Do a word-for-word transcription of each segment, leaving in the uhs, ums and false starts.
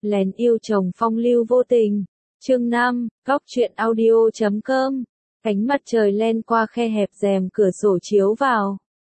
Lén yêu chồng phong lưu vô tình. Chương năm, Góc truyện audio chấm com. Ánh mặt trời len qua khe hẹp rèm cửa sổ chiếu vào.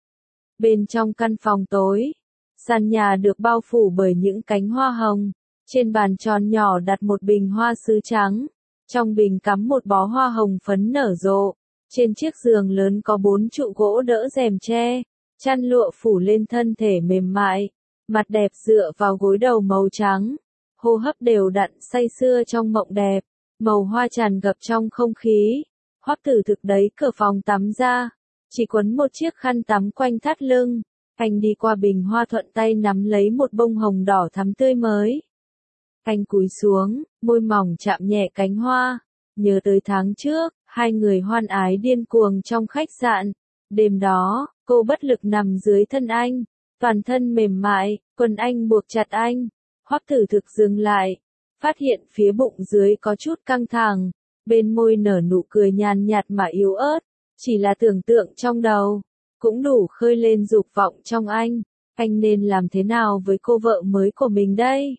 Bên trong căn phòng tối, sàn nhà được bao phủ bởi những cánh hoa hồng. Trên bàn tròn nhỏ đặt một bình hoa sứ trắng. Trong bình cắm một bó hoa hồng phấn nở rộ. Trên chiếc giường lớn có bốn trụ gỗ đỡ rèm tre. Chăn lụa phủ lên thân thể mềm mại. Mặt đẹp dựa vào gối đầu màu trắng. Hô hấp đều đặn say sưa trong mộng đẹp. Màu hoa tràn ngập trong không khí. Hoắc Tử Thực đẩy cửa phòng tắm ra. Chỉ quấn một chiếc khăn tắm quanh thắt lưng. Anh đi qua bình hoa thuận tay nắm lấy một bông hồng đỏ thắm tươi mới. Anh cúi xuống, môi mỏng chạm nhẹ cánh hoa. Nhớ tới tháng trước, hai người hoan ái điên cuồng trong khách sạn. Đêm đó, cô bất lực nằm dưới thân anh. Toàn thân mềm mại, quần anh buộc chặt anh. Hoắc Tử Thực dừng lại. Phát hiện phía bụng dưới có chút căng thẳng. Bên môi nở nụ cười nhàn nhạt mà yếu ớt. Chỉ là tưởng tượng trong đầu. Cũng đủ khơi lên dục vọng trong anh. Anh nên làm thế nào với cô vợ mới của mình đây?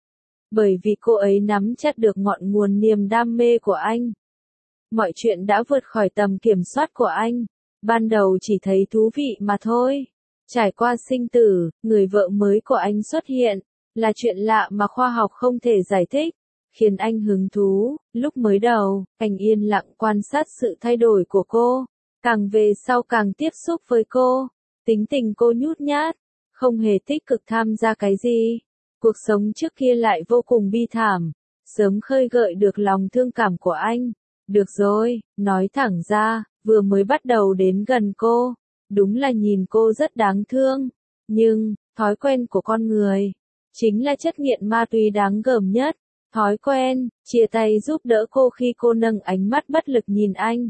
Bởi vì cô ấy nắm chắc được ngọn nguồn niềm đam mê của anh. Mọi chuyện đã vượt khỏi tầm kiểm soát của anh. Ban đầu chỉ thấy thú vị mà thôi. Trải qua sinh tử, người vợ mới của anh xuất hiện. Là chuyện lạ mà khoa học không thể giải thích. Khiến anh hứng thú. Lúc mới đầu, anh yên lặng quan sát sự thay đổi của cô. Càng về sau càng tiếp xúc với cô. Tính tình cô nhút nhát. Không hề tích cực tham gia cái gì. Cuộc sống trước kia lại vô cùng bi thảm. Sớm khơi gợi được lòng thương cảm của anh. Được rồi, nói thẳng ra, vừa mới bắt đầu đến gần cô. Đúng là nhìn cô rất đáng thương. Nhưng, thói quen của con người. Chính là chất nghiện ma túy đáng gờm nhất. Thói quen, chia tay giúp đỡ cô khi cô nâng ánh mắt bất lực nhìn anh.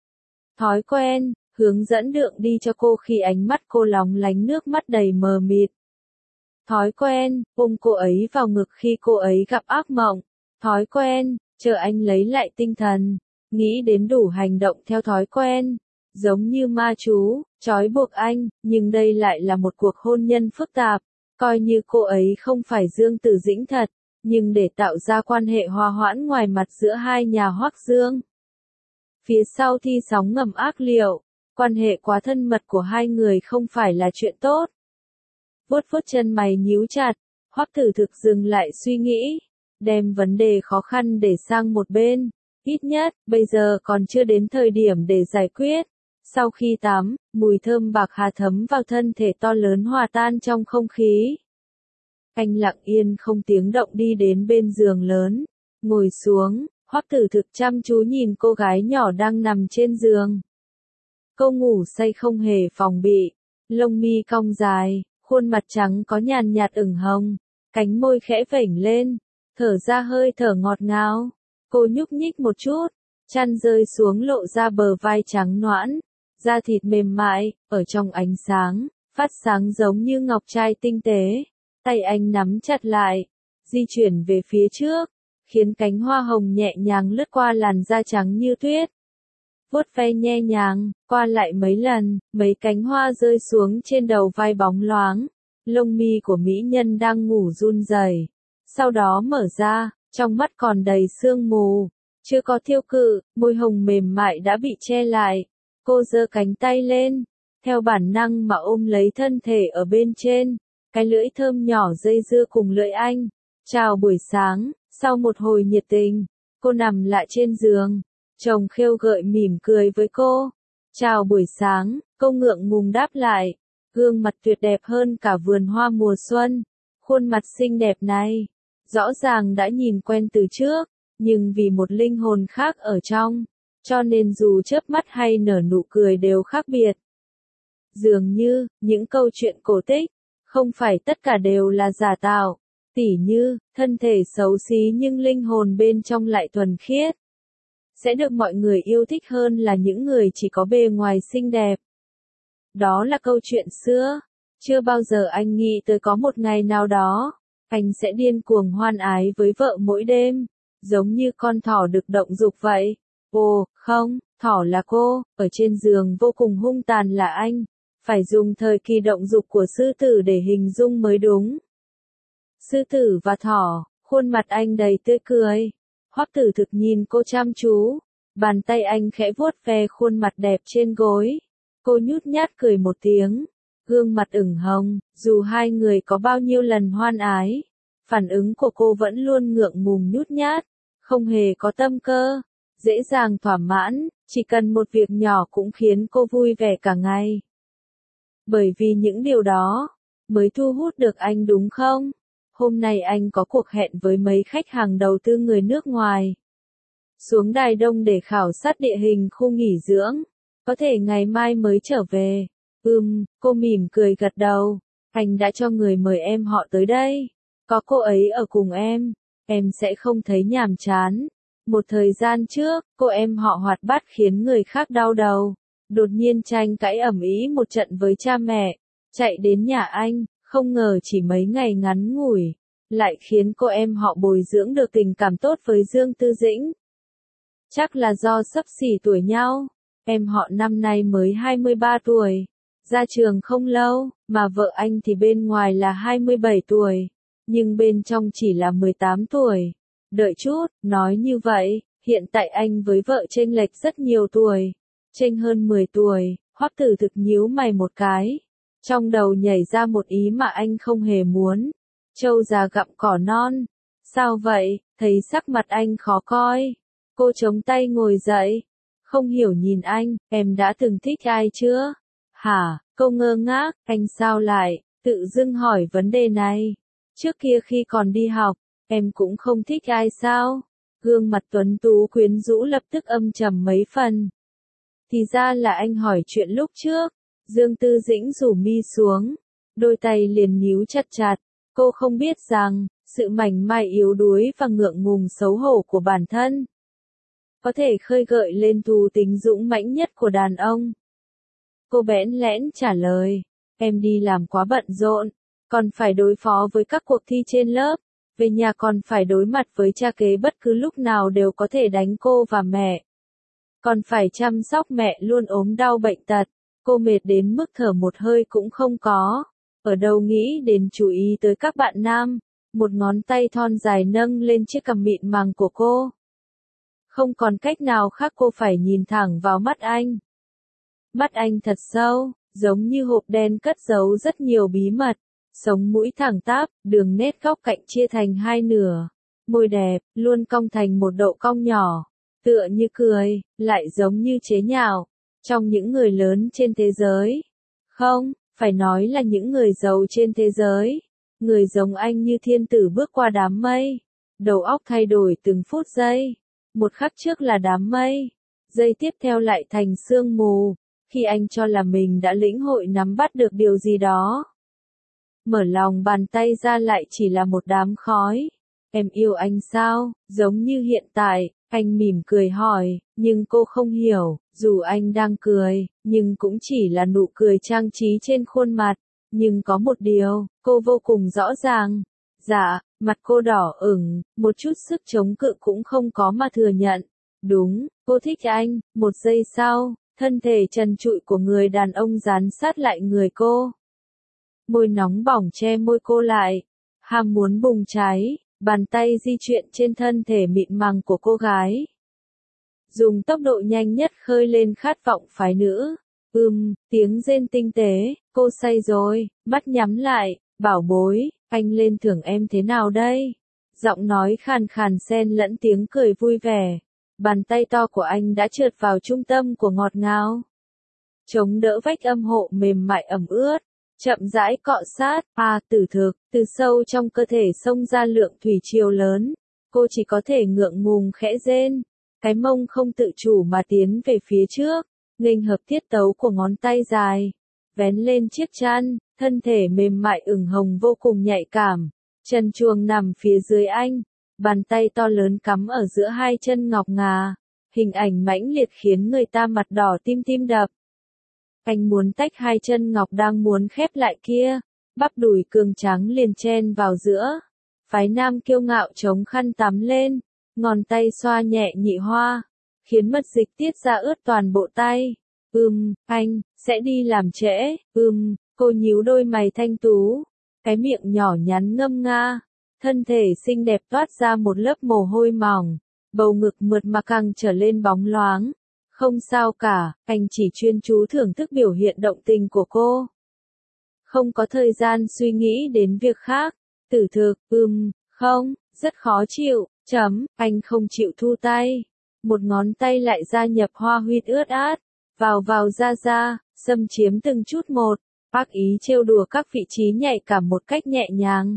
Thói quen, hướng dẫn đường đi cho cô khi ánh mắt cô lóng lánh nước mắt đầy mờ mịt. Thói quen, ôm cô ấy vào ngực khi cô ấy gặp ác mộng. Thói quen, chờ anh lấy lại tinh thần. Nghĩ đến đủ hành động theo thói quen. Giống như ma chú, trói buộc anh, nhưng đây lại là một cuộc hôn nhân phức tạp. Coi như cô ấy không phải Dương Tử Dĩnh thật, nhưng để tạo ra quan hệ hòa hoãn ngoài mặt giữa hai nhà Hoắc Dương. Phía sau thi sóng ngầm ác liệu, quan hệ quá thân mật của hai người không phải là chuyện tốt. Vuốt vuốt chân mày nhíu chặt, Hoắc Tử Thực dừng lại suy nghĩ, đem vấn đề khó khăn để sang một bên. Ít nhất, bây giờ còn chưa đến thời điểm để giải quyết. Sau khi tắm, mùi thơm bạc hà thấm vào thân thể to lớn hòa tan trong không khí. Anh lặng yên không tiếng động đi đến bên giường lớn, ngồi xuống, Hoắc Tử Thực chăm chú nhìn cô gái nhỏ đang nằm trên giường. Cô ngủ say không hề phòng bị, lông mi cong dài, khuôn mặt trắng có nhàn nhạt ửng hồng, cánh môi khẽ vểnh lên, thở ra hơi thở ngọt ngào. Cô nhúc nhích một chút, chăn rơi xuống lộ ra bờ vai trắng nõn, da thịt mềm mại, ở trong ánh sáng, phát sáng giống như ngọc trai tinh tế. Tay anh nắm chặt lại, di chuyển về phía trước, khiến cánh hoa hồng nhẹ nhàng lướt qua làn da trắng như tuyết. Vuốt ve nhẹ nhàng, qua lại mấy lần, mấy cánh hoa rơi xuống trên đầu vai bóng loáng. Lông mi của mỹ nhân đang ngủ run rẩy. Sau đó mở ra, trong mắt còn đầy sương mù. Chưa có thiêu cự, môi hồng mềm mại đã bị che lại. Cô giơ cánh tay lên, theo bản năng mà ôm lấy thân thể ở bên trên. Cái lưỡi thơm nhỏ dây dưa cùng lưỡi anh. Chào buổi sáng, sau một hồi nhiệt tình, cô nằm lại trên giường. Chồng khêu gợi mỉm cười với cô. Chào buổi sáng, cô ngượng ngùng đáp lại. Gương mặt tuyệt đẹp hơn cả vườn hoa mùa xuân. Khuôn mặt xinh đẹp này, rõ ràng đã nhìn quen từ trước, nhưng vì một linh hồn khác ở trong, cho nên dù chớp mắt hay nở nụ cười đều khác biệt. Dường như, những câu chuyện cổ tích, không phải tất cả đều là giả tạo. Tỉ như, thân thể xấu xí nhưng linh hồn bên trong lại thuần khiết. Sẽ được mọi người yêu thích hơn là những người chỉ có bề ngoài xinh đẹp. Đó là câu chuyện xưa. Chưa bao giờ anh nghĩ tới có một ngày nào đó, anh sẽ điên cuồng hoan ái với vợ mỗi đêm, giống như con thỏ được động dục vậy. Ồ, không, thỏ là cô, ở trên giường vô cùng hung tàn là anh. Phải dùng thời kỳ động dục của sư tử để hình dung mới đúng. Sư tử và thỏ, Khuôn mặt anh đầy tươi cười. Hoắc Tử Thực nhìn cô chăm chú, bàn tay anh khẽ vuốt ve khuôn mặt đẹp trên gối. Cô nhút nhát cười một tiếng, gương mặt ửng hồng, dù hai người có bao nhiêu lần hoan ái, phản ứng của cô vẫn luôn ngượng ngùng nhút nhát, không hề có tâm cơ, dễ dàng thỏa mãn, chỉ cần một việc nhỏ cũng khiến cô vui vẻ cả ngày. Bởi vì những điều đó, mới thu hút được anh đúng không? Hôm nay anh có cuộc hẹn với mấy khách hàng đầu tư người nước ngoài. Xuống Đài Đông để khảo sát địa hình khu nghỉ dưỡng. Có thể ngày mai mới trở về. Ừm, cô mỉm cười gật đầu. Anh đã cho người mời em họ tới đây. Có cô ấy ở cùng em, em sẽ không thấy nhàm chán. Một thời gian trước, cô em họ hoạt bát khiến người khác đau đầu. Đột nhiên tranh cãi ầm ĩ một trận với cha mẹ. Chạy đến nhà anh, không ngờ chỉ mấy ngày ngắn ngủi, lại khiến cô em họ bồi dưỡng được tình cảm tốt với Dương Tư Dĩnh. Chắc là do xấp xỉ tuổi nhau. Em họ năm nay mới hai mươi ba tuổi, ra trường không lâu, mà vợ anh thì bên ngoài là hai mươi bảy tuổi, nhưng bên trong chỉ là mười tám tuổi. Đợi chút, nói như vậy, hiện tại anh với vợ chênh lệch rất nhiều tuổi, chênh hơn mười tuổi. Hoắc Tử Thực nhíu mày một cái, trong đầu nhảy ra một ý mà anh không hề muốn. Trâu già gặm cỏ non. Sao vậy? Thấy sắc mặt anh khó coi. Cô chống tay ngồi dậy. Không hiểu nhìn anh, em đã từng thích ai chưa? Hả? Cô ngơ ngác, anh sao lại, tự dưng hỏi vấn đề này. Trước kia khi còn đi học, em cũng không thích ai sao? Gương mặt tuấn tú quyến rũ lập tức âm trầm mấy phần. Thì ra là anh hỏi chuyện lúc trước. Dương Tư Dĩnh rủ mi xuống, đôi tay liền nhíu chặt chặt. Cô không biết rằng, sự mảnh mai yếu đuối và ngượng ngùng xấu hổ của bản thân có thể khơi gợi lên thú tính dũng mãnh nhất của đàn ông. Cô bẽn lẽn trả lời, em đi làm quá bận rộn, còn phải đối phó với các cuộc thi trên lớp, về nhà còn phải đối mặt với cha kế bất cứ lúc nào đều có thể đánh cô và mẹ. Còn phải chăm sóc mẹ luôn ốm đau bệnh tật, cô mệt đến mức thở một hơi cũng không có. Ở đâu nghĩ đến chú ý tới các bạn nam, một ngón tay thon dài nâng lên chiếc cằm mịn màng của cô. Không còn cách nào khác cô phải nhìn thẳng vào mắt anh. Mắt anh thật sâu, giống như hộp đen cất giấu rất nhiều bí mật. Sống mũi thẳng tắp, đường nét góc cạnh chia thành hai nửa. Môi đẹp, luôn cong thành một độ cong nhỏ. Tựa như cười, lại giống như chế nhạo. Trong những người lớn trên thế giới. Không, phải nói là những người giàu trên thế giới. Người giống anh như thiên tử bước qua đám mây. Đầu óc thay đổi từng phút giây. Một khắc trước là đám mây. Giây tiếp theo lại thành sương mù. Khi anh cho là mình đã lĩnh hội nắm bắt được điều gì đó. Mở lòng bàn tay ra lại chỉ là một đám khói. Em yêu anh sao? Giống như hiện tại, anh mỉm cười hỏi, nhưng cô không hiểu, dù anh đang cười, nhưng cũng chỉ là nụ cười trang trí trên khuôn mặt. Nhưng có một điều, cô vô cùng rõ ràng. Dạ, mặt cô đỏ ửng, một chút sức chống cự cũng không có mà thừa nhận. Đúng, cô thích anh. Một giây sau, thân thể trần trụi của người đàn ông dán sát lại người cô. Môi nóng bỏng che môi cô lại. Ham muốn bùng cháy, bàn tay di chuyển trên thân thể mịn màng của cô gái. Dùng tốc độ nhanh nhất khơi lên khát vọng phái nữ. Ừm, tiếng rên tinh tế, cô say rồi, mắt nhắm lại, bảo bối, anh lên thưởng em thế nào đây? Giọng nói khàn khàn xen lẫn tiếng cười vui vẻ. Bàn tay to của anh đã trượt vào trung tâm của ngọt ngào. Chống đỡ vách âm hộ mềm mại ẩm ướt. Chậm rãi cọ sát, à Tử Thực, từ sâu trong cơ thể xông ra lượng thủy triều lớn. Cô chỉ có thể ngượng ngùng khẽ rên. Cái mông không tự chủ mà tiến về phía trước. Nghênh hợp tiết tấu của ngón tay dài. Vén lên chiếc chăn, thân thể mềm mại ửng hồng vô cùng nhạy cảm. Chân chuồng nằm phía dưới anh. Bàn tay to lớn cắm ở giữa hai chân ngọc ngà. Hình ảnh mãnh liệt khiến người ta mặt đỏ tim tim đập. Anh muốn tách hai chân ngọc đang muốn khép lại kia. Bắp đùi cường trắng liền chen vào giữa. Phái nam kiêu ngạo chống khăn tắm lên. Ngón tay xoa nhẹ nhị hoa. Khiến mật dịch tiết ra ướt toàn bộ tay. Ừm, anh, sẽ đi làm trễ. Ừm, cô nhíu đôi mày thanh tú. Cái miệng nhỏ nhắn ngâm nga. Thân thể xinh đẹp toát ra một lớp mồ hôi mỏng, bầu ngực mượt mà càng trở lên bóng loáng. Không sao cả, anh chỉ chuyên chú thưởng thức biểu hiện động tình của cô. Không có thời gian suy nghĩ đến việc khác. Tử thực, ừm, không, rất khó chịu, chấm, anh không chịu thu tay. Một ngón tay lại gia nhập hoa huyết ướt át, vào vào ra ra, xâm chiếm từng chút một, bác ý trêu đùa các vị trí nhạy cảm một cách nhẹ nhàng.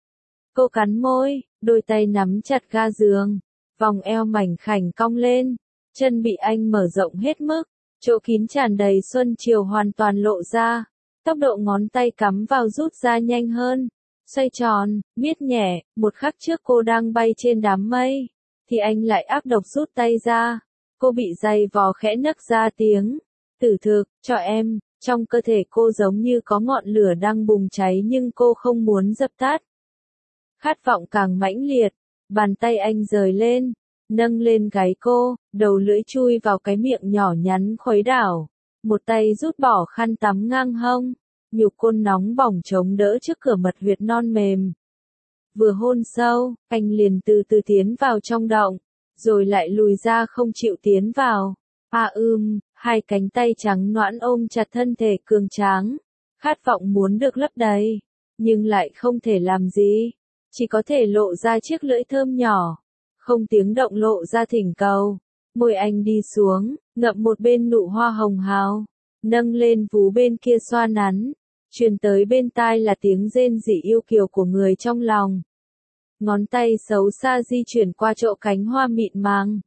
Cô cắn môi, đôi tay nắm chặt ga giường, vòng eo mảnh khảnh cong lên, chân bị anh mở rộng hết mức, chỗ kín tràn đầy xuân chiều hoàn toàn lộ ra, tốc độ ngón tay cắm vào rút ra nhanh hơn, xoay tròn, miết nhẹ, một khắc trước cô đang bay trên đám mây, thì anh lại ác độc rút tay ra, cô bị giày vò khẽ nấc ra tiếng, tử thực, cho em, trong cơ thể cô giống như có ngọn lửa đang bùng cháy nhưng cô không muốn dập tắt. Khát vọng càng mãnh liệt, bàn tay anh rời lên, nâng lên gáy cô, đầu lưỡi chui vào cái miệng nhỏ nhắn khuấy đảo, một tay rút bỏ khăn tắm ngang hông, nhục côn nóng bỏng chống đỡ trước cửa mật huyệt non mềm. Vừa hôn sâu, anh liền từ từ tiến vào trong động, rồi lại lùi ra không chịu tiến vào. À ưm, hai cánh tay trắng nõn ôm chặt thân thể cường tráng, khát vọng muốn được lấp đầy, nhưng lại không thể làm gì, chỉ có thể lộ ra chiếc lưỡi thơm nhỏ, không tiếng động lộ ra thỉnh cầu. Môi anh đi xuống, ngậm một bên nụ hoa hồng hào, nâng lên vú bên kia xoa nắn, truyền tới bên tai là tiếng rên rỉ yêu kiều của người trong lòng. Ngón tay xấu xa di chuyển qua chỗ cánh hoa mịn màng.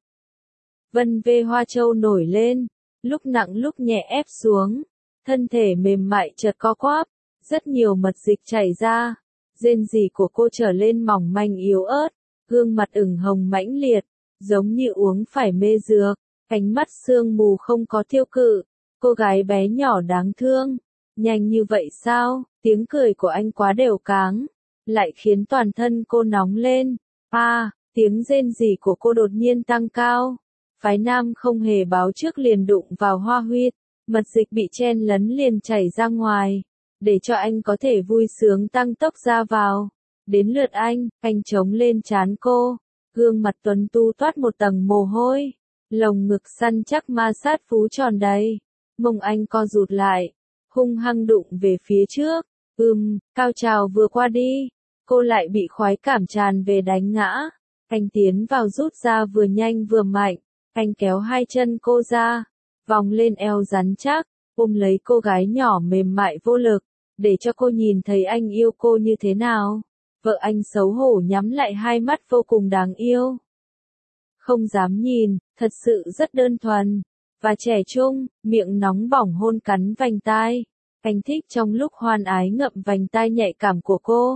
Vân vê hoa châu nổi lên, lúc nặng lúc nhẹ ép xuống, thân thể mềm mại chợt co quắp, rất nhiều mật dịch chảy ra, rên rỉ của cô trở lên mỏng manh yếu ớt, gương mặt ửng hồng mãnh liệt, giống như uống phải mê dược, ánh mắt sương mù không có tiêu cự, cô gái bé nhỏ đáng thương, nhanh như vậy sao, tiếng cười của anh quá đều cáng, lại khiến toàn thân cô nóng lên, à, tiếng rên rỉ của cô đột nhiên tăng cao. Phái nam không hề báo trước liền đụng vào hoa huyết, mật dịch bị chen lấn liền chảy ra ngoài, để cho anh có thể vui sướng tăng tốc ra vào. Đến lượt anh, anh chống lên trán cô, gương mặt tuấn tu toát một tầng mồ hôi, lồng ngực săn chắc ma sát phú tròn đầy, mông anh co rụt lại, hung hăng đụng về phía trước, ừm, cao trào vừa qua đi, cô lại bị khoái cảm tràn về đánh ngã, anh tiến vào rút ra vừa nhanh vừa mạnh. Anh kéo hai chân cô ra, vòng lên eo rắn chắc, ôm lấy cô gái nhỏ mềm mại vô lực, để cho cô nhìn thấy anh yêu cô như thế nào. Vợ anh xấu hổ nhắm lại hai mắt vô cùng đáng yêu. Không dám nhìn, thật sự rất đơn thuần, và trẻ trung, miệng nóng bỏng hôn cắn vành tai. Anh thích trong lúc hoan ái ngậm vành tai nhạy cảm của cô.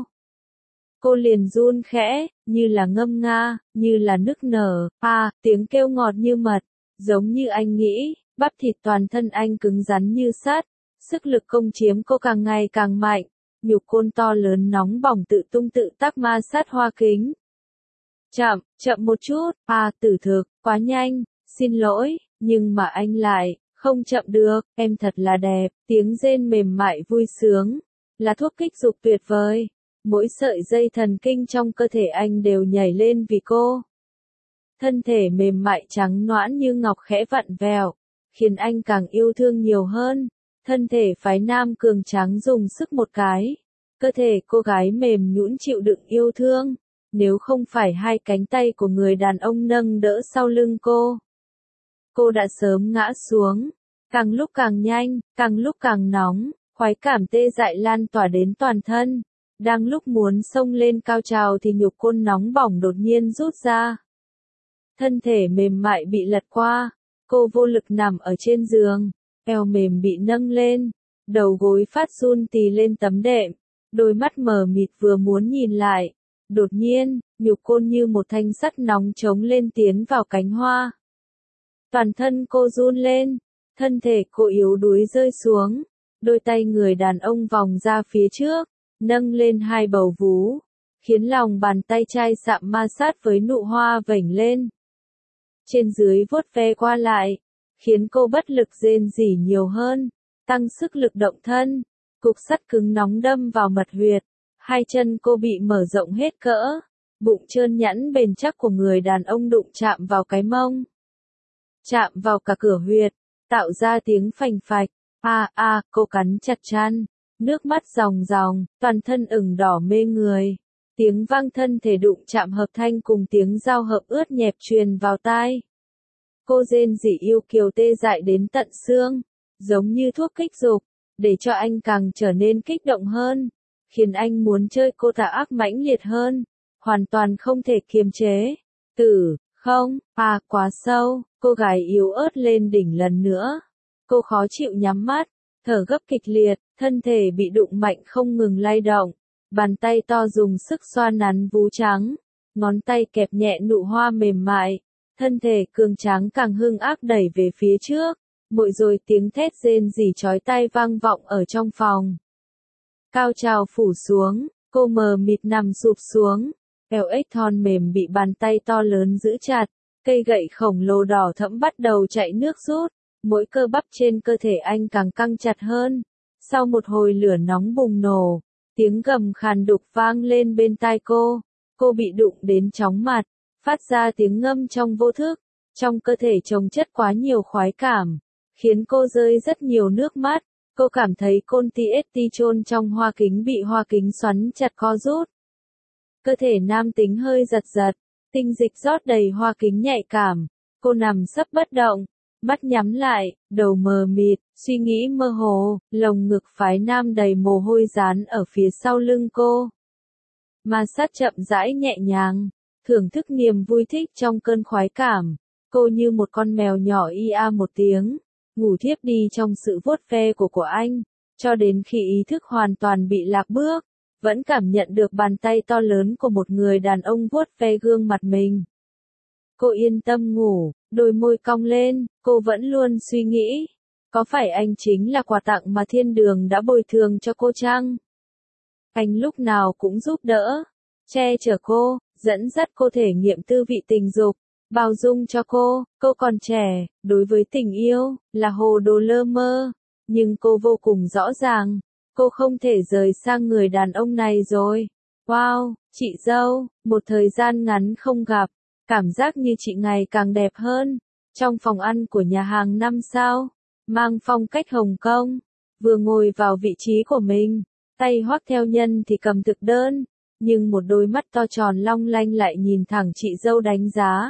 Cô liền run khẽ, như là ngâm nga, như là nức nở, à, tiếng kêu ngọt như mật, giống như anh nghĩ, bắp thịt toàn thân anh cứng rắn như sắt, sức lực công chiếm cô càng ngày càng mạnh, nhục côn to lớn nóng bỏng tự tung tự tác ma sát hoa kính. Chậm, chậm một chút, à, tử thực, quá nhanh, xin lỗi, nhưng mà anh lại, không chậm được, em thật là đẹp, tiếng rên mềm mại vui sướng, là thuốc kích dục tuyệt vời. Mỗi sợi dây thần kinh trong cơ thể anh đều nhảy lên vì cô. Thân thể mềm mại trắng nõn như ngọc khẽ vặn vẹo, khiến anh càng yêu thương nhiều hơn. Thân thể phái nam cường tráng dùng sức một cái. Cơ thể cô gái mềm nhũn chịu đựng yêu thương. Nếu không phải hai cánh tay của người đàn ông nâng đỡ sau lưng cô, cô đã sớm ngã xuống. Càng lúc càng nhanh, càng lúc càng nóng, khoái cảm tê dại lan tỏa đến toàn thân. Đang lúc muốn xông lên cao trào thì nhục côn nóng bỏng đột nhiên rút ra. Thân thể mềm mại bị lật qua, cô vô lực nằm ở trên giường, eo mềm bị nâng lên, đầu gối phát run tì lên tấm đệm, đôi mắt mờ mịt vừa muốn nhìn lại. Đột nhiên, nhục côn như một thanh sắt nóng trống lên tiến vào cánh hoa. Toàn thân cô run lên, thân thể cô yếu đuối rơi xuống, đôi tay người đàn ông vòng ra phía trước. Nâng lên hai bầu vú, khiến lòng bàn tay chai sạm ma sát với nụ hoa vểnh lên. Trên dưới vuốt ve qua lại, khiến cô bất lực rên rỉ nhiều hơn, tăng sức lực động thân, cục sắt cứng nóng đâm vào mật huyệt, Hai chân cô bị mở rộng hết cỡ, bụng trơn nhẵn bền chắc của người đàn ông đụng chạm vào cái mông. Chạm vào cả cửa huyệt, tạo ra tiếng phành phạch. A a, cô cắn chặt chăn, nước mắt ròng ròng, toàn thân ửng đỏ mê người. Tiếng vang thân thể đụng chạm hợp thanh cùng tiếng giao hợp ướt nhẹp truyền vào tai. Cô rên rỉ yêu kiều tê dại đến tận xương, giống như thuốc kích dục, để cho anh càng trở nên kích động hơn, khiến anh muốn chơi cô ta ác mãnh liệt hơn, hoàn toàn không thể kiềm chế. Tử, không, à quá sâu, cô gái yếu ớt lên đỉnh lần nữa. Cô khó chịu nhắm mắt, thở gấp kịch liệt, thân thể bị đụng mạnh không ngừng lay động. Bàn tay to dùng sức xoa nắn vú trắng, ngón tay kẹp nhẹ nụ hoa mềm mại, thân thể cường tráng càng hưng ác đẩy về phía trước, mỗi rồi tiếng thét rên rỉ chói tai vang vọng ở trong phòng. Cao trào phủ xuống, cô mờ mịt nằm sụp xuống, eo ếch thon mềm bị bàn tay to lớn giữ chặt, cây gậy khổng lồ đỏ thẫm bắt đầu chạy nước rút, mỗi cơ bắp trên cơ thể anh càng căng chặt hơn. Sau một hồi lửa nóng bùng nổ, tiếng gầm khàn đục vang lên bên tai cô, cô bị đụng đến chóng mặt, phát ra tiếng ngâm trong vô thức, trong cơ thể chồng chất quá nhiều khoái cảm, khiến cô rơi rất nhiều nước mắt, cô cảm thấy côn ti ét ti chôn trong hoa kính bị hoa kính xoắn chặt co rút. Cơ thể nam tính hơi giật giật, tinh dịch rót đầy hoa kính nhạy cảm, cô nằm sấp bất động, mắt nhắm lại, đầu mờ mịt, suy nghĩ mơ hồ, lồng ngực phái nam đầy mồ hôi dán ở phía sau lưng cô. Ma sát chậm rãi nhẹ nhàng, thưởng thức niềm vui thích trong cơn khoái cảm, cô như một con mèo nhỏ ia một tiếng, ngủ thiếp đi trong sự vuốt ve của của anh, cho đến khi ý thức hoàn toàn bị lạc bước, vẫn cảm nhận được bàn tay to lớn của một người đàn ông vuốt ve gương mặt mình. Cô yên tâm ngủ, đôi môi cong lên, cô vẫn luôn suy nghĩ, có phải anh chính là quà tặng mà thiên đường đã bồi thường cho cô chăng? Anh lúc nào cũng giúp đỡ, che chở cô, dẫn dắt cô thể nghiệm tư vị tình dục, bao dung cho cô, cô còn trẻ, đối với tình yêu, là hồ đồ lơ mơ, nhưng cô vô cùng rõ ràng, cô không thể rời sang người đàn ông này rồi. Wow, chị dâu, một thời gian ngắn không gặp, cảm giác như chị ngày càng đẹp hơn. Trong phòng ăn của nhà hàng năm sao, mang phong cách Hồng Kông, vừa ngồi vào vị trí của mình, tay Hoắc Theo Nhân thì cầm thực đơn, nhưng một đôi mắt to tròn long lanh lại nhìn thẳng chị dâu đánh giá.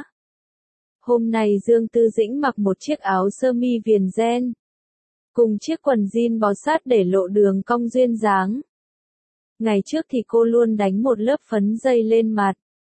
Hôm nay Dương Tư Dĩnh mặc một chiếc áo sơ mi viền ren, cùng chiếc quần jean bó sát để lộ đường cong duyên dáng. Ngày trước thì cô luôn đánh một lớp phấn dây lên mặt.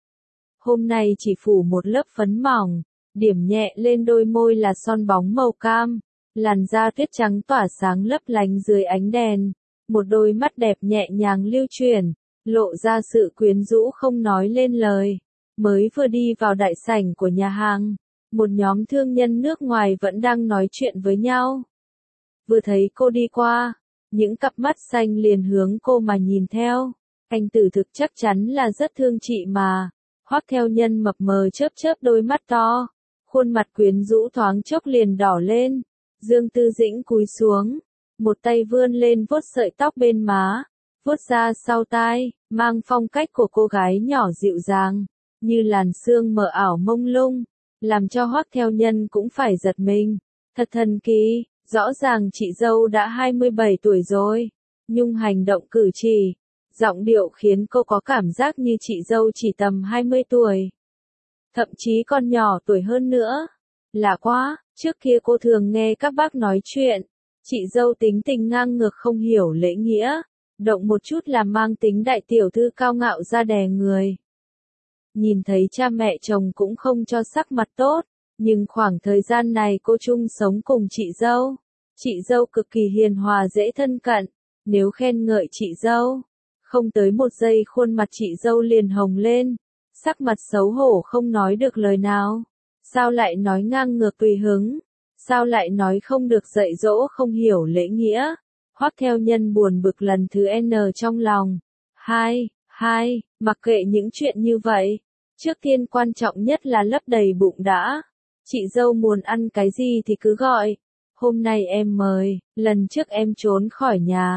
Hôm nay chỉ phủ một lớp phấn mỏng, điểm nhẹ lên đôi môi là son bóng màu cam, làn da tuyết trắng tỏa sáng lấp lánh dưới ánh đèn, một đôi mắt đẹp nhẹ nhàng lưu chuyển, lộ ra sự quyến rũ không nói lên lời. Mới vừa đi vào đại sảnh của nhà hàng, một nhóm thương nhân nước ngoài vẫn đang nói chuyện với nhau. Vừa thấy cô đi qua, những cặp mắt xanh liền hướng cô mà nhìn theo. Anh Tử thực chắc chắn là rất thương chị mà. Hoắc Theo Nhân mập mờ chớp chớp đôi mắt to, khuôn mặt quyến rũ thoáng chốc liền đỏ lên. Dương Tư Dĩnh cúi xuống, một tay vươn lên vuốt sợi tóc bên má, vuốt ra sau tai, mang phong cách của cô gái nhỏ dịu dàng, như làn sương mờ ảo mông lung, làm cho Hoắc Theo Nhân cũng phải giật mình. Thật thần kỳ, rõ ràng chị dâu đã hai mươi bảy tuổi rồi, nhưng hành động cử chỉ, giọng điệu khiến cô có cảm giác như chị dâu chỉ tầm hai mươi tuổi. Thậm chí còn nhỏ tuổi hơn nữa. Lạ quá, trước kia cô thường nghe các bác nói chuyện, chị dâu tính tình ngang ngược không hiểu lễ nghĩa, động một chút là mang tính đại tiểu thư cao ngạo ra đè người. Nhìn thấy cha mẹ chồng cũng không cho sắc mặt tốt, nhưng khoảng thời gian này cô chung sống cùng chị dâu. Chị dâu cực kỳ hiền hòa dễ thân cận, nếu khen ngợi chị dâu, không tới một giây khuôn mặt chị dâu liền hồng lên, sắc mặt xấu hổ không nói được lời nào. Sao lại nói ngang ngược tùy hứng? Sao lại nói không được dạy dỗ không hiểu lễ nghĩa? Hoắc Theo Nhân buồn bực lần thứ N trong lòng. Hai, hai, mặc kệ những chuyện như vậy. Trước tiên quan trọng nhất là lấp đầy bụng đã. Chị dâu muốn ăn cái gì thì cứ gọi. Hôm nay em mời, lần trước em trốn khỏi nhà.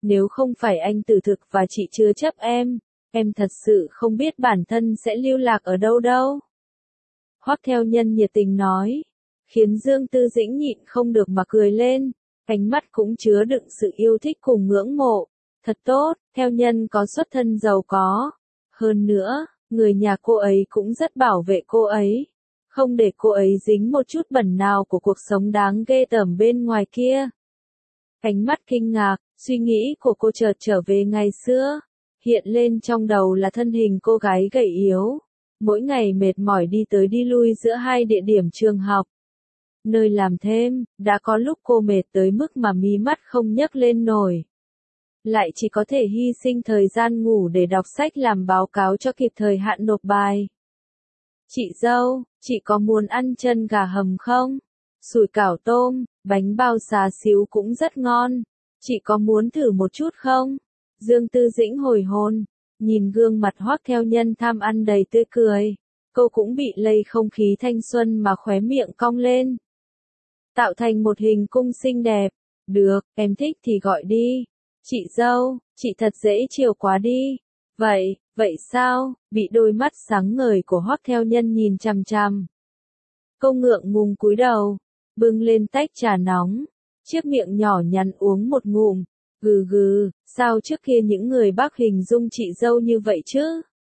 nếu không phải anh Tử Thực và chị chứa chấp em, em thật sự không biết bản thân sẽ lưu lạc ở đâu đâu. Hoắc Theo Nhân nhiệt tình nói, khiến Dương Tư Dĩnh nhịn không được mà cười lên, ánh mắt cũng chứa đựng sự yêu thích cùng ngưỡng mộ. Thật tốt, Theo Nhân có xuất thân giàu có. Hơn nữa, người nhà cô ấy cũng rất bảo vệ cô ấy, không để cô ấy dính một chút bẩn nào của cuộc sống đáng ghê tởm bên ngoài kia. Ánh mắt kinh ngạc, suy nghĩ của cô chợt trở về ngày xưa, hiện lên trong đầu là thân hình cô gái gầy yếu, mỗi ngày mệt mỏi đi tới đi lui giữa hai địa điểm trường học, nơi làm thêm, đã có lúc cô mệt tới mức mà mí mắt không nhấc lên nổi. Lại chỉ có thể hy sinh thời gian ngủ để đọc sách làm báo cáo cho kịp thời hạn nộp bài. Chị dâu, chị có muốn ăn chân gà hầm không? Sủi cảo tôm, bánh bao xá xíu cũng rất ngon. Chị có muốn thử một chút không? Dương Tư Dĩnh hồi hồn, nhìn gương mặt Hoắc Theo Nhân tham ăn đầy tươi cười. Cô cũng bị lây không khí thanh xuân mà khóe miệng cong lên. Tạo thành một hình cung xinh đẹp. Được, em thích thì gọi đi. Chị dâu, chị thật dễ chiều quá đi. Vậy, vậy sao? Bị đôi mắt sáng ngời của Hoắc Theo Nhân nhìn chằm chằm. Cô ngượng ngùng cúi đầu, bưng lên tách trà nóng, chiếc miệng nhỏ nhắn uống một ngụm. Gừ gừ, sao trước kia những người Bắc hình dung chị dâu như vậy chứ?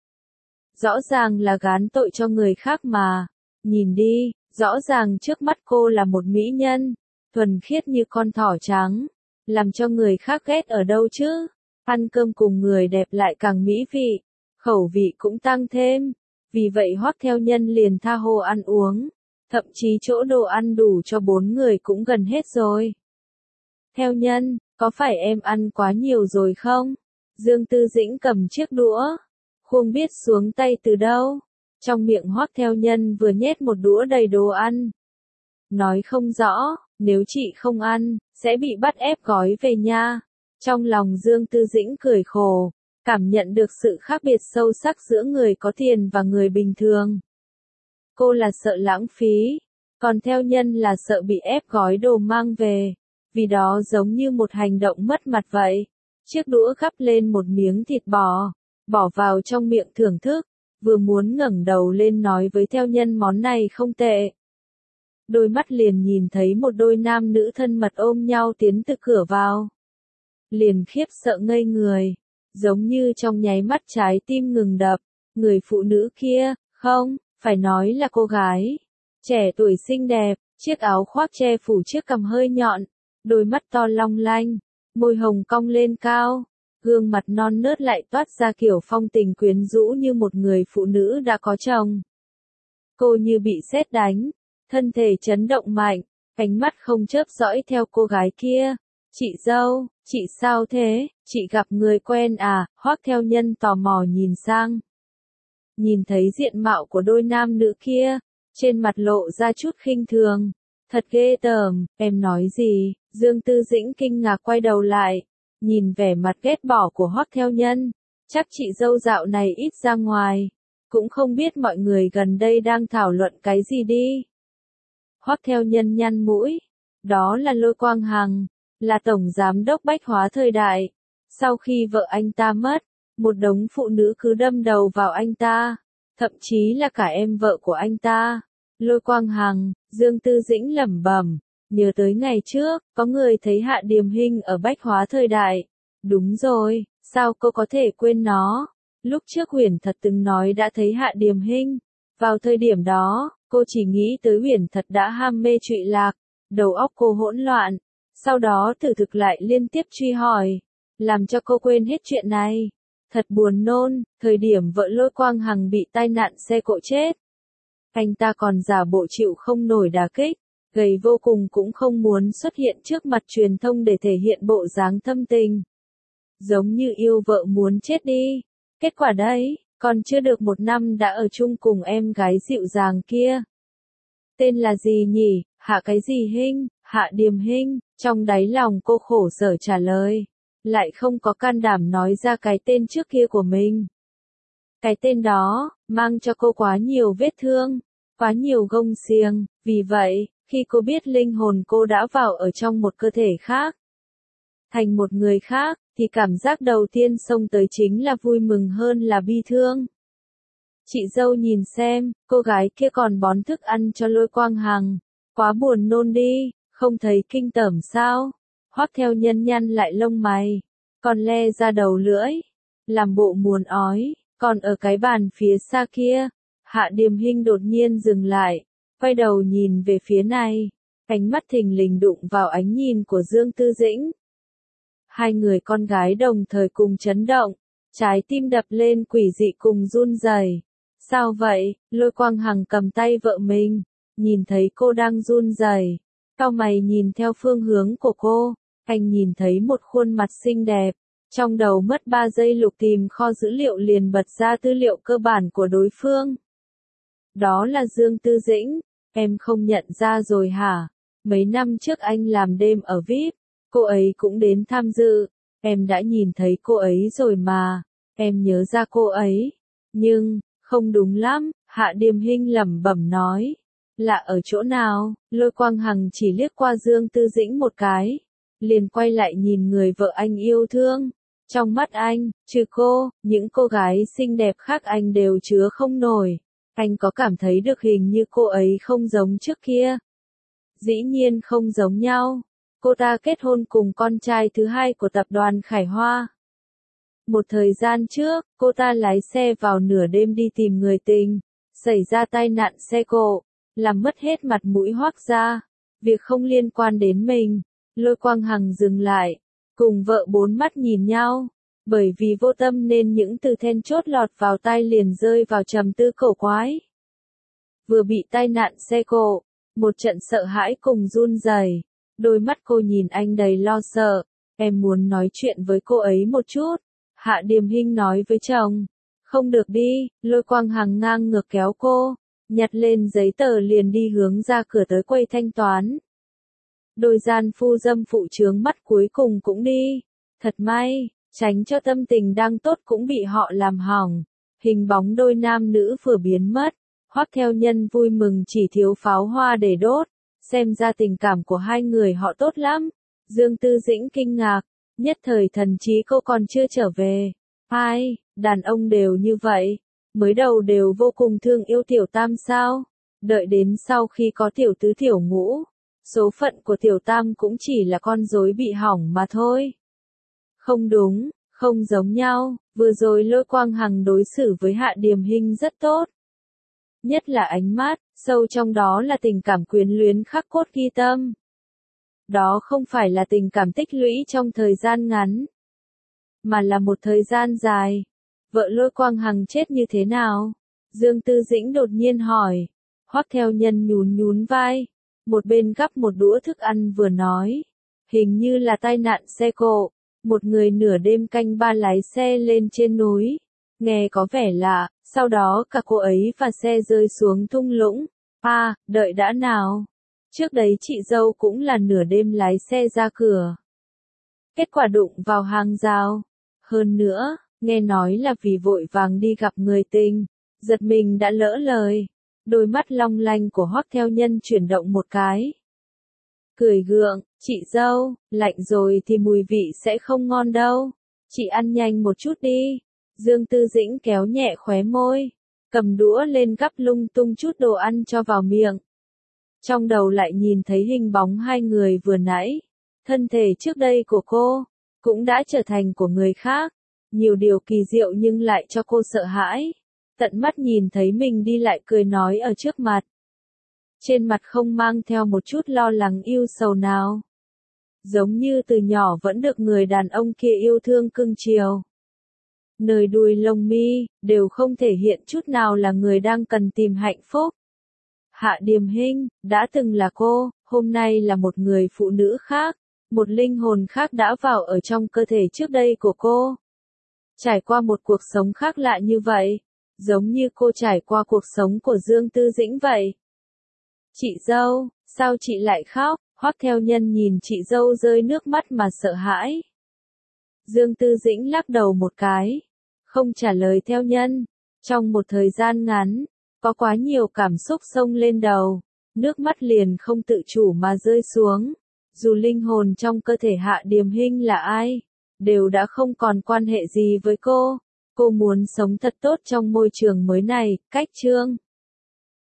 Rõ ràng là gán tội cho người khác mà. Nhìn đi, rõ ràng trước mắt cô là một mỹ nhân, thuần khiết như con thỏ trắng, làm cho người khác ghét ở đâu chứ? Ăn cơm cùng người đẹp lại càng mỹ vị, khẩu vị cũng tăng thêm. Vì vậy Hoắc Theo Nhân liền tha hồ ăn uống, thậm chí chỗ đồ ăn đủ cho bốn người cũng gần hết rồi. Theo Nhân, có phải em ăn quá nhiều rồi không? Dương Tư Dĩnh cầm chiếc đũa, không biết xuống tay từ đâu. Trong miệng Hoắc Theo Nhân vừa nhét một đũa đầy đồ ăn. Nói không rõ, nếu chị không ăn, sẽ bị bắt ép gói về nha. Trong lòng Dương Tư Dĩnh cười khổ, cảm nhận được sự khác biệt sâu sắc giữa người có tiền và người bình thường. Cô là sợ lãng phí, còn Theo Nhân là sợ bị ép gói đồ mang về, vì đó giống như một hành động mất mặt vậy. Chiếc đũa gắp lên một miếng thịt bò, bỏ vào trong miệng thưởng thức, vừa muốn ngẩng đầu lên nói với Theo Nhân món này không tệ. Đôi mắt liền nhìn thấy một đôi nam nữ thân mật ôm nhau tiến từ cửa vào. Liền khiếp sợ ngây người, giống như trong nháy mắt trái tim ngừng đập. Người phụ nữ kia, không, phải nói là cô gái, trẻ tuổi xinh đẹp, chiếc áo khoác che phủ chiếc cằm hơi nhọn, đôi mắt to long lanh, môi hồng cong lên cao, gương mặt non nớt lại toát ra kiểu phong tình quyến rũ như một người phụ nữ đã có chồng. Cô như bị sét đánh, thân thể chấn động mạnh, ánh mắt không chớp dõi theo cô gái kia. Chị dâu, chị sao thế, chị gặp người quen à? Hoắc Theo Nhân tò mò nhìn sang. Nhìn thấy diện mạo của đôi nam nữ kia, trên mặt lộ ra chút khinh thường. Thật ghê tởm, em nói gì? Dương Tư Dĩnh kinh ngạc quay đầu lại, nhìn vẻ mặt ghét bỏ của Hoắc Theo Nhân. Chắc chị dâu dạo này ít ra ngoài, cũng không biết mọi người gần đây đang thảo luận cái gì đi. Hoắc Theo Nhân nhăn mũi, đó là Lôi Quang Hằng, là tổng giám đốc bách hóa thời đại. Sau khi vợ anh ta mất, một đống phụ nữ cứ đâm đầu vào anh ta, thậm chí là cả em vợ của anh ta. Lôi Quang Hằng, Dương Tư Dĩnh lẩm bẩm, nhớ tới ngày trước, có người thấy Hạ Điềm Hinh ở bách hóa thời đại. Đúng rồi, sao cô có thể quên nó? Lúc trước Huyền Thật từng nói đã thấy Hạ Điềm Hinh. Vào thời điểm đó, cô chỉ nghĩ tới Huyền Thật đã ham mê trụy lạc, đầu óc cô hỗn loạn. Sau đó Tử Thực lại liên tiếp truy hỏi, làm cho cô quên hết chuyện này. Thật buồn nôn, thời điểm vợ Lôi Quang Hằng bị tai nạn xe cộ chết. Anh ta còn giả bộ chịu không nổi đả kích, gầy vô cùng cũng không muốn xuất hiện trước mặt truyền thông để thể hiện bộ dáng thâm tình. Giống như yêu vợ muốn chết đi. Kết quả đấy, còn chưa được một năm đã ở chung cùng em gái dịu dàng kia. Tên là gì nhỉ? Hạ cái gì Hinh? Hạ Điềm Hinh. Trong đáy lòng cô khổ sở trả lời, lại không có can đảm nói ra cái tên trước kia của mình. Cái tên đó, mang cho cô quá nhiều vết thương, quá nhiều gông xiềng, vì vậy, khi cô biết linh hồn cô đã vào ở trong một cơ thể khác, thành một người khác, thì cảm giác đầu tiên xông tới chính là vui mừng hơn là bi thương. Chị dâu nhìn xem, cô gái kia còn bón thức ăn cho Lôi Quang Hằng, quá buồn nôn đi, không thấy kinh tởm sao? Hoắc Theo Nhân nhăn lại lông mày, còn le ra đầu lưỡi, làm bộ muốn ói, còn ở cái bàn phía xa kia, Hạ Điềm Hinh đột nhiên dừng lại, quay đầu nhìn về phía này, ánh mắt thình lình đụng vào ánh nhìn của Dương Tư Dĩnh. Hai người con gái đồng thời cùng chấn động, trái tim đập lên quỷ dị cùng run rẩy. Sao vậy? Lôi Quang Hằng cầm tay vợ mình, nhìn thấy cô đang run rẩy, cau mày nhìn theo phương hướng của cô, anh nhìn thấy một khuôn mặt xinh đẹp, trong đầu mất ba giây lục tìm kho dữ liệu liền bật ra tư liệu cơ bản của đối phương. Đó là Dương Tư Dĩnh, em không nhận ra rồi hả? Mấy năm trước anh làm đêm ở vi ai pi, cô ấy cũng đến tham dự, em đã nhìn thấy cô ấy rồi mà, em nhớ ra cô ấy, nhưng, không đúng lắm, Hạ Điềm Hinh lẩm bẩm nói. Là ở chỗ nào? Lôi Quang Hằng chỉ liếc qua Dương Tư Dĩnh một cái, liền quay lại nhìn người vợ anh yêu thương. Trong mắt anh, trừ cô, những cô gái xinh đẹp khác anh đều chứa không nổi. Anh có cảm thấy được hình như cô ấy không giống trước kia. Dĩ nhiên không giống nhau. Cô ta kết hôn cùng con trai thứ hai của tập đoàn Khải Hoa. Một thời gian trước, cô ta lái xe vào nửa đêm đi tìm người tình, xảy ra tai nạn xe cộ, làm mất hết mặt mũi Hoắc gia. Việc không liên quan đến mình. Lôi Quang Hằng dừng lại, cùng vợ bốn mắt nhìn nhau, bởi vì vô tâm nên những từ then chốt lọt vào tai liền rơi vào trầm tư cổ quái. Vừa bị tai nạn xe cộ, một trận sợ hãi cùng run rẩy, đôi mắt cô nhìn anh đầy lo sợ, em muốn nói chuyện với cô ấy một chút. Hạ Điềm Hinh nói với chồng, không được đi. Lôi Quang Hằng ngang ngược kéo cô, nhặt lên giấy tờ liền đi hướng ra cửa tới quầy thanh toán. Đôi gian phu dâm phụ chướng mắt cuối cùng cũng đi, thật may, tránh cho tâm tình đang tốt cũng bị họ làm hỏng. Hình bóng đôi nam nữ vừa biến mất, Hoắc Theo Nhân vui mừng chỉ thiếu pháo hoa để đốt, xem ra tình cảm của hai người họ tốt lắm. Dương Tư Dĩnh kinh ngạc, nhất thời thần trí cô còn chưa trở về. Ai, đàn ông đều như vậy, mới đầu đều vô cùng thương yêu tiểu tam sao, đợi đến sau khi có tiểu tứ tiểu ngũ, số phận của tiểu tam cũng chỉ là con rối bị hỏng mà thôi. Không đúng, không giống nhau, vừa rồi Lôi Quang Hằng đối xử với Hạ Điềm Hinh rất tốt. Nhất là ánh mắt, sâu trong đó là tình cảm quyến luyến khắc cốt ghi tâm. Đó không phải là tình cảm tích lũy trong thời gian ngắn, mà là một thời gian dài. Vợ Lôi Quang Hằng chết như thế nào? Dương Tư Dĩnh đột nhiên hỏi. Hoắc Theo Nhân nhún nhún vai, một bên gắp một đũa thức ăn vừa nói, hình như là tai nạn xe cộ, một người nửa đêm canh ba lái xe lên trên núi, nghe có vẻ lạ, sau đó cả cô ấy và xe rơi xuống thung lũng. À, đợi đã nào. Trước đấy chị dâu cũng là nửa đêm lái xe ra cửa. Kết quả đụng vào hàng rào. Hơn nữa, nghe nói là vì vội vàng đi gặp người tình, giật mình đã lỡ lời. Đôi mắt long lanh của Hoắc Theo Nhân chuyển động một cái. Cười gượng, chị dâu, lạnh rồi thì mùi vị sẽ không ngon đâu. Chị ăn nhanh một chút đi. Dương Tư Dĩnh kéo nhẹ khóe môi, cầm đũa lên gắp lung tung chút đồ ăn cho vào miệng. Trong đầu lại nhìn thấy hình bóng hai người vừa nãy. Thân thể trước đây của cô, cũng đã trở thành của người khác. Nhiều điều kỳ diệu nhưng lại cho cô sợ hãi. Tận mắt nhìn thấy mình đi lại cười nói ở trước mặt. Trên mặt không mang theo một chút lo lắng yêu sầu nào. Giống như từ nhỏ vẫn được người đàn ông kia yêu thương cưng chiều. Nơi đuôi lông mi, đều không thể hiện chút nào là người đang cần tìm hạnh phúc. Hạ Điềm Hinh, đã từng là cô, hôm nay là một người phụ nữ khác, một linh hồn khác đã vào ở trong cơ thể trước đây của cô. Trải qua một cuộc sống khác lạ như vậy, giống như cô trải qua cuộc sống của Dương Tư Dĩnh vậy. Chị dâu, sao chị lại khóc? Hoắc Theo Nhân nhìn chị dâu rơi nước mắt mà sợ hãi. Dương Tư Dĩnh lắc đầu một cái, không trả lời Theo Nhân. Trong một thời gian ngắn, có quá nhiều cảm xúc xông lên đầu, nước mắt liền không tự chủ mà rơi xuống. Dù linh hồn trong cơ thể Hạ Điềm Hinh là ai, đều đã không còn quan hệ gì với cô. Cô muốn sống thật tốt trong môi trường mới này, cách Trương